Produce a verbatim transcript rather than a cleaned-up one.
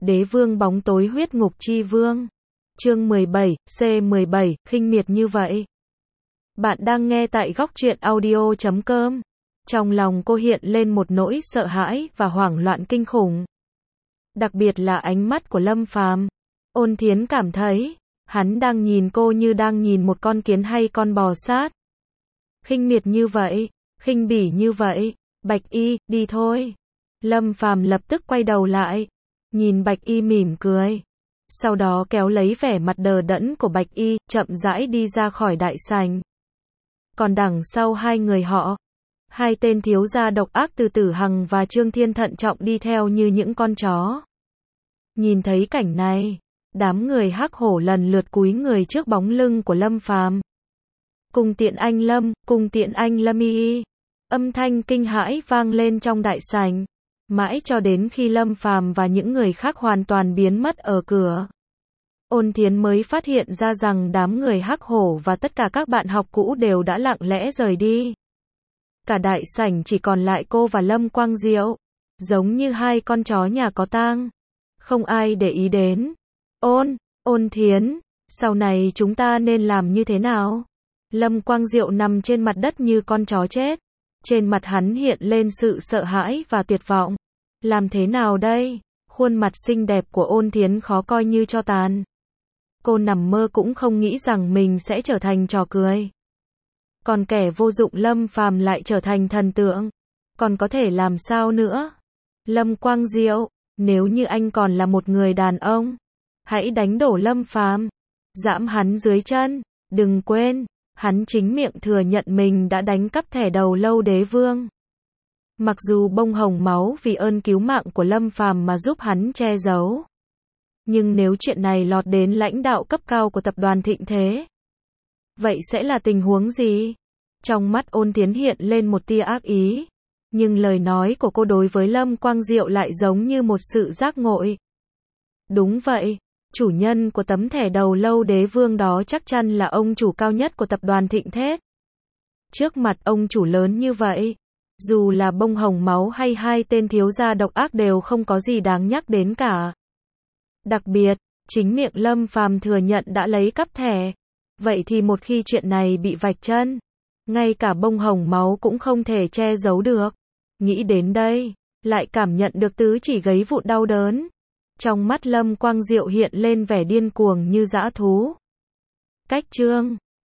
Đế vương bóng tối huyết ngục chi vương. Chương mười bảy, C mười bảy, khinh miệt như vậy. Bạn đang nghe tại góc truyện audio chấm com. Trong lòng cô hiện lên một nỗi sợ hãi và hoảng loạn kinh khủng. Đặc biệt là ánh mắt của Lâm Phàm. Ôn Thiến cảm thấy, hắn đang nhìn cô như đang nhìn một con kiến hay con bò sát. Khinh miệt như vậy, khinh bỉ như vậy. Bạch Y, đi thôi. Lâm Phàm lập tức quay đầu lại, nhìn Bạch Y mỉm cười. Sau đó kéo lấy vẻ mặt đờ đẫn của Bạch Y, chậm rãi đi ra khỏi đại sảnh. Còn đằng sau hai người họ, hai tên thiếu gia độc ác từ Tử Hằng và Trương Thiên thận trọng đi theo như những con chó. Nhìn thấy cảnh này, đám người hắc hổ lần lượt cúi người trước bóng lưng của Lâm Phàm. Cùng tiện anh Lâm, cùng tiện anh Lâm Y. Âm thanh kinh hãi vang lên trong đại sảnh, mãi cho đến khi Lâm Phàm và những người khác hoàn toàn biến mất ở cửa. Ôn Thiến mới phát hiện ra rằng đám người hắc hổ và tất cả các bạn học cũ đều đã lặng lẽ rời đi. Cả đại sảnh chỉ còn lại cô và Lâm Quang Diệu, giống như hai con chó nhà có tang. Không ai để ý đến. Ôn, Ôn Thiến, sau này chúng ta nên làm như thế nào? Lâm Quang Diệu nằm trên mặt đất như con chó chết. Trên mặt hắn hiện lên sự sợ hãi và tuyệt vọng. Làm thế nào đây? Khuôn mặt xinh đẹp của Ôn Thiến khó coi như tro tàn. Cô nằm mơ cũng không nghĩ rằng mình sẽ trở thành trò cười. Còn kẻ vô dụng Lâm Phàm lại trở thành thần tượng. Còn có thể làm sao nữa? Lâm Quang Diệu, nếu như anh còn là một người đàn ông, hãy đánh đổ Lâm Phàm, giẫm hắn dưới chân. Đừng quên, hắn chính miệng thừa nhận mình đã đánh cắp thẻ đầu lâu đế vương. Mặc dù bông hồng máu vì ơn cứu mạng của Lâm Phàm mà giúp hắn che giấu. Nhưng nếu chuyện này lọt đến lãnh đạo cấp cao của tập đoàn Thịnh Thế, vậy sẽ là tình huống gì? Trong mắt Ôn Thiến hiện lên một tia ác ý. Nhưng lời nói của cô đối với Lâm Quang Diệu lại giống như một sự giác ngộ. Đúng vậy, chủ nhân của tấm thẻ đầu lâu đế vương đó chắc chắn là ông chủ cao nhất của tập đoàn Thịnh Thế. Trước mặt ông chủ lớn như vậy, dù là bông hồng máu hay hai tên thiếu gia độc ác đều không có gì đáng nhắc đến cả. Đặc biệt, chính miệng Lâm Phàm thừa nhận đã lấy cắp thẻ. Vậy thì một khi chuyện này bị vạch chân, ngay cả bông hồng máu cũng không thể che giấu được. Nghĩ đến đây, lại cảm nhận được tứ chỉ gấy vụn đau đớn. Trong mắt Lâm Quang Diệu hiện lên vẻ điên cuồng như dã thú. Cách chương